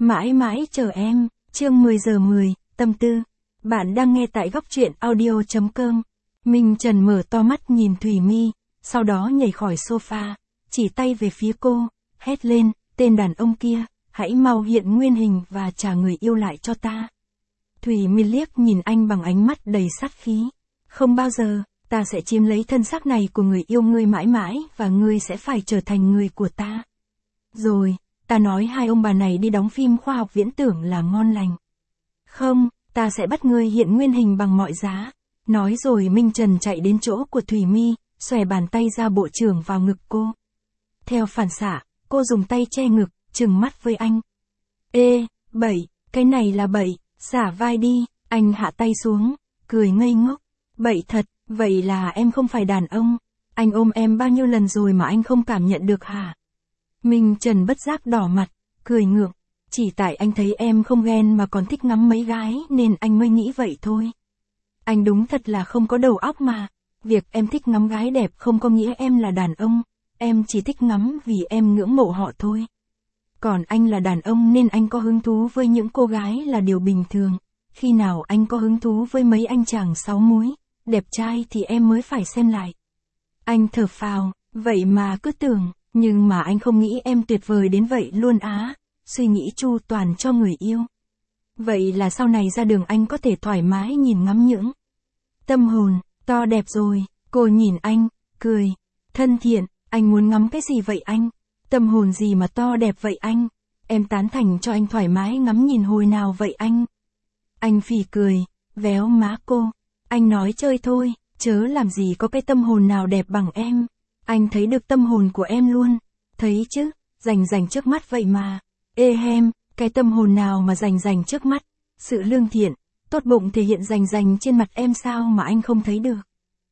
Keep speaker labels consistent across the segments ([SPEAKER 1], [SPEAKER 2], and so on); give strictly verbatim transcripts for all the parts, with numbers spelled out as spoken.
[SPEAKER 1] Mãi mãi chờ em, chương mười giờ mười, tâm tư. Bạn đang nghe tại góc truyện audio chấm com. Minh Trần mở to mắt nhìn Thủy My, sau đó nhảy khỏi sofa, chỉ tay về phía cô, hét lên, tên đàn ông kia, hãy mau hiện nguyên hình và trả người yêu lại cho ta. Thủy My liếc nhìn anh bằng ánh mắt đầy sát khí. Không bao giờ, ta sẽ chiếm lấy thân xác này của người yêu ngươi mãi mãi và ngươi sẽ phải trở thành người của ta. Rồi, ta nói hai ông bà này đi đóng phim khoa học viễn tưởng là ngon lành. Không, ta sẽ bắt ngươi hiện nguyên hình bằng mọi giá. Nói rồi Minh Trần chạy đến chỗ của Thủy My, xòe bàn tay ra bộ trưởng vào ngực cô. Theo phản xạ, cô dùng tay che ngực, trừng mắt với anh. Ê, bậy, cái này là bậy, xả vai đi, anh hạ tay xuống, cười ngây ngốc. Bậy thật, vậy là em không phải đàn ông. Anh ôm em bao nhiêu lần rồi mà anh không cảm nhận được hả? Minh Trần bất giác đỏ mặt, cười ngượng. Chỉ tại anh thấy em không ghen mà còn thích ngắm mấy gái nên anh mới nghĩ vậy thôi. Anh đúng thật là không có đầu óc mà. Việc em thích ngắm gái đẹp không có nghĩa em là đàn ông. Em chỉ thích ngắm vì em ngưỡng mộ họ thôi. Còn anh là đàn ông nên anh có hứng thú với những cô gái là điều bình thường. Khi nào anh có hứng thú với mấy anh chàng sáu múi, đẹp trai thì em mới phải xem lại. Anh thở phào, vậy mà cứ tưởng, nhưng mà anh không nghĩ em tuyệt vời đến vậy luôn á. Suy nghĩ chu toàn cho người yêu. Vậy là sau này ra đường anh có thể thoải mái nhìn ngắm những tâm hồn, to đẹp rồi. Cô nhìn anh, cười. Thân thiện, anh muốn ngắm cái gì vậy anh? Tâm hồn gì mà to đẹp vậy anh? Em tán thành cho anh thoải mái ngắm nhìn hồi nào vậy anh? Anh phì cười, véo má cô. Anh nói chơi thôi, chớ làm gì có cái tâm hồn nào đẹp bằng em. Anh thấy được tâm hồn của em luôn. Thấy chứ, rành rành trước mắt vậy mà. Ê hem, cái tâm hồn nào mà rành rành trước mắt? Sự lương thiện, tốt bụng thể hiện rành rành trên mặt em sao mà anh không thấy được?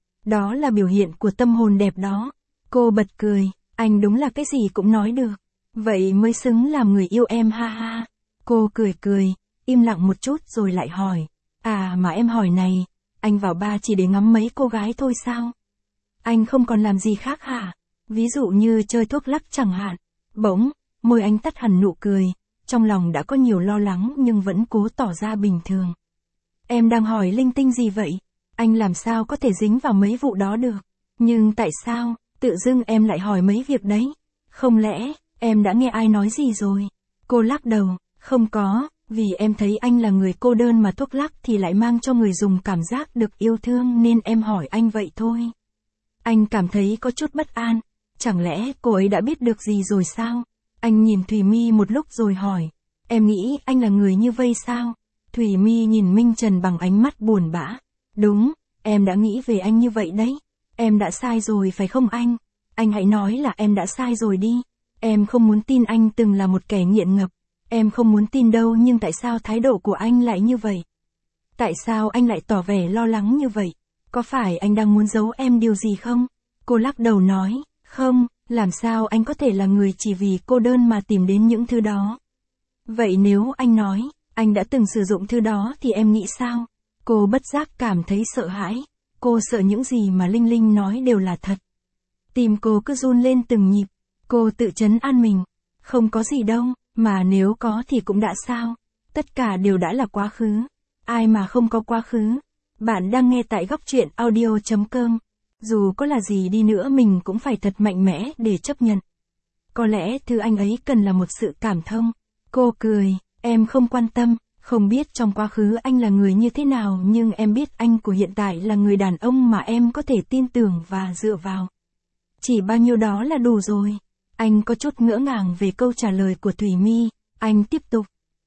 [SPEAKER 1] Đó là biểu hiện của tâm hồn đẹp đó. Cô bật cười, anh đúng là cái gì cũng nói được. Vậy mới xứng làm người yêu em ha ha. Cô cười cười, im lặng một chút rồi lại hỏi. À mà em hỏi này, anh vào bar chỉ để ngắm mấy cô gái thôi sao? Anh không còn làm gì khác hả? Ví dụ như chơi thuốc lắc chẳng hạn. Bỗng, môi anh tắt hẳn nụ cười, trong lòng đã có nhiều lo lắng nhưng vẫn cố tỏ ra bình thường. Em đang hỏi linh tinh gì vậy? Anh làm sao có thể dính vào mấy vụ đó được? Nhưng tại sao, tự dưng em lại hỏi mấy việc đấy? Không lẽ, em đã nghe ai nói gì rồi? Cô lắc đầu, không có, vì em thấy anh là người cô đơn mà thuốc lắc thì lại mang cho người dùng cảm giác được yêu thương nên em hỏi anh vậy thôi. Anh cảm thấy có chút bất an, chẳng lẽ cô ấy đã biết được gì rồi sao? Anh nhìn Thủy My một lúc rồi hỏi, em nghĩ anh là người như vây sao? Thủy My nhìn Minh Trần bằng ánh mắt buồn bã. Đúng, em đã nghĩ về anh như vậy đấy. Em đã sai rồi phải không anh? Anh hãy nói là em đã sai rồi đi. Em không muốn tin anh từng là một kẻ nghiện ngập. Em không muốn tin đâu nhưng tại sao thái độ của anh lại như vậy? Tại sao anh lại tỏ vẻ lo lắng như vậy? Có phải anh đang muốn giấu em điều gì không? Cô lắc đầu nói, không, làm sao anh có thể là người chỉ vì cô đơn mà tìm đến những thứ đó? Vậy nếu anh nói, anh đã từng sử dụng thứ đó thì em nghĩ sao? Cô bất giác cảm thấy sợ hãi. Cô sợ những gì mà Linh Linh nói đều là thật. Tim cô cứ run lên từng nhịp. Cô tự trấn an mình. Không có gì đâu, mà nếu có thì cũng đã sao? Tất cả đều đã là quá khứ. Ai mà không có quá khứ? Bạn đang nghe tại góc truyện audio chấm com. Dù có là gì đi nữa mình cũng phải thật mạnh mẽ để chấp nhận. Có lẽ thứ anh ấy cần là một sự cảm thông. Cô cười, em không quan tâm, không biết trong quá khứ anh là người như thế nào nhưng em biết anh của hiện tại là người đàn ông mà em có thể tin tưởng và dựa vào. Chỉ bao nhiêu đó là đủ rồi. Anh có chút ngỡ ngàng về câu trả lời của Thủy My, anh tiếp tục.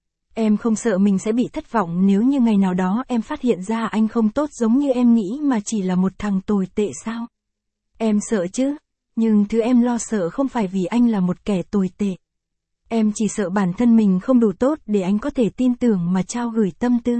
[SPEAKER 1] Em không sợ mình sẽ bị thất vọng nếu như ngày nào đó em phát hiện ra anh không tốt giống như em nghĩ mà chỉ là một thằng tồi tệ sao? Em sợ chứ, nhưng thứ em lo sợ không phải vì anh là một kẻ tồi tệ. Em chỉ sợ bản thân mình không đủ tốt để anh có thể tin tưởng mà trao gửi tâm tư.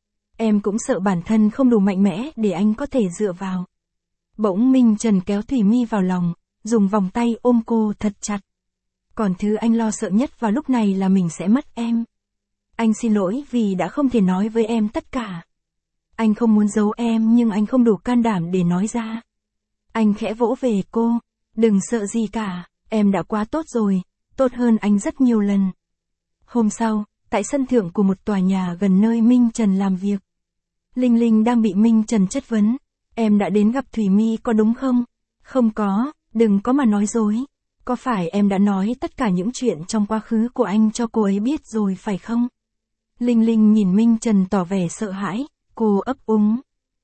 [SPEAKER 1] Em cũng sợ bản thân không đủ mạnh mẽ để anh có thể dựa vào. Bỗng Minh Trần kéo Thủy My vào lòng, dùng vòng tay ôm cô thật chặt. Còn thứ anh lo sợ nhất vào lúc này là mình sẽ mất em. Anh xin lỗi vì đã không thể nói với em tất cả. Anh không muốn giấu em nhưng anh không đủ can đảm để nói ra. Anh khẽ vỗ về cô, đừng sợ gì cả, em đã quá tốt rồi, tốt hơn anh rất nhiều lần. Hôm sau, tại sân thượng của một tòa nhà gần nơi Minh Trần làm việc. Linh Linh đang bị Minh Trần chất vấn. Em đã đến gặp Thủy My có đúng không? Không có, đừng có mà nói dối. Có phải em đã nói tất cả những chuyện trong quá khứ của anh cho cô ấy biết rồi phải không? Linh Linh nhìn Minh Trần tỏ vẻ sợ hãi, cô ấp úng.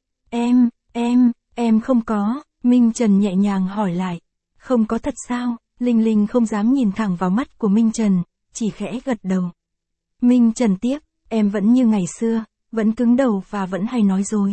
[SPEAKER 1] Em, em, em không có, Minh Trần nhẹ nhàng hỏi lại. Không có thật sao? Linh Linh không dám nhìn thẳng vào mắt của Minh Trần, chỉ khẽ gật đầu. Minh Trần tiếp, em vẫn như ngày xưa, vẫn cứng đầu và vẫn hay nói dối.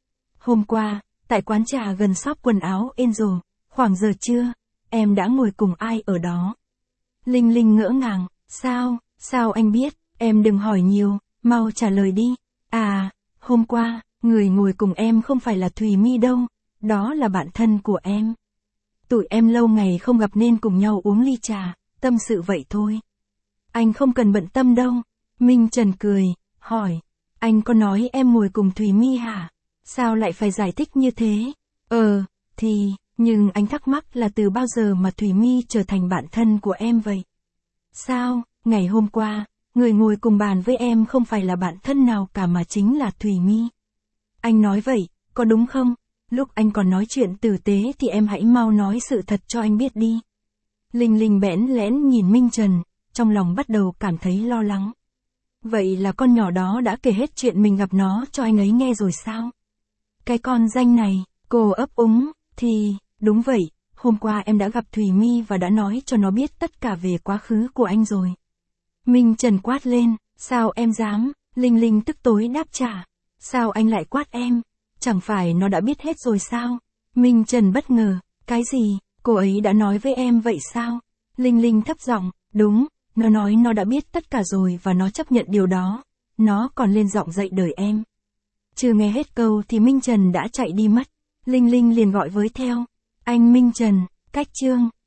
[SPEAKER 1] Hôm qua, tại quán trà gần shop quần áo Angel, khoảng giờ trưa, em đã ngồi cùng ai ở đó? Linh Linh ngỡ ngàng, sao, sao anh biết, em đừng hỏi nhiều, mau trả lời đi. À, hôm qua, người ngồi cùng em không phải là Thùy My đâu, đó là bạn thân của em. Tụi em lâu ngày không gặp nên cùng nhau uống ly trà, tâm sự vậy thôi. Anh không cần bận tâm đâu. Minh Trần cười, hỏi, anh có nói em ngồi cùng Thùy My hả? Sao lại phải giải thích như thế? Ờ, thì, nhưng anh thắc mắc là từ bao giờ mà Thùy My trở thành bạn thân của em vậy? Sao, ngày hôm qua, người ngồi cùng bàn với em không phải là bạn thân nào cả mà chính là Thùy My. Anh nói vậy, có đúng không? Lúc anh còn nói chuyện tử tế thì em hãy mau nói sự thật cho anh biết đi. Linh Linh bẽn lẽn nhìn Minh Trần, trong lòng bắt đầu cảm thấy lo lắng. Vậy là con nhỏ đó đã kể hết chuyện mình gặp nó cho anh ấy nghe rồi sao? Cái con danh này, cô ấp úng, thì, đúng vậy, hôm qua em đã gặp Thùy My và đã nói cho nó biết tất cả về quá khứ của anh rồi. Minh Trần quát lên, sao em dám? Linh Linh tức tối đáp trả. Sao anh lại quát em? Chẳng phải nó đã biết hết rồi sao? Minh Trần bất ngờ, cái gì, cô ấy đã nói với em vậy sao? Linh Linh thấp giọng, đúng, nó nói nó đã biết tất cả rồi và nó chấp nhận điều đó. Nó còn lên giọng dạy đời em. Chưa nghe hết câu thì Minh Trần đã chạy đi mất. Linh Linh liền gọi với theo. Anh Minh Trần, cách chương.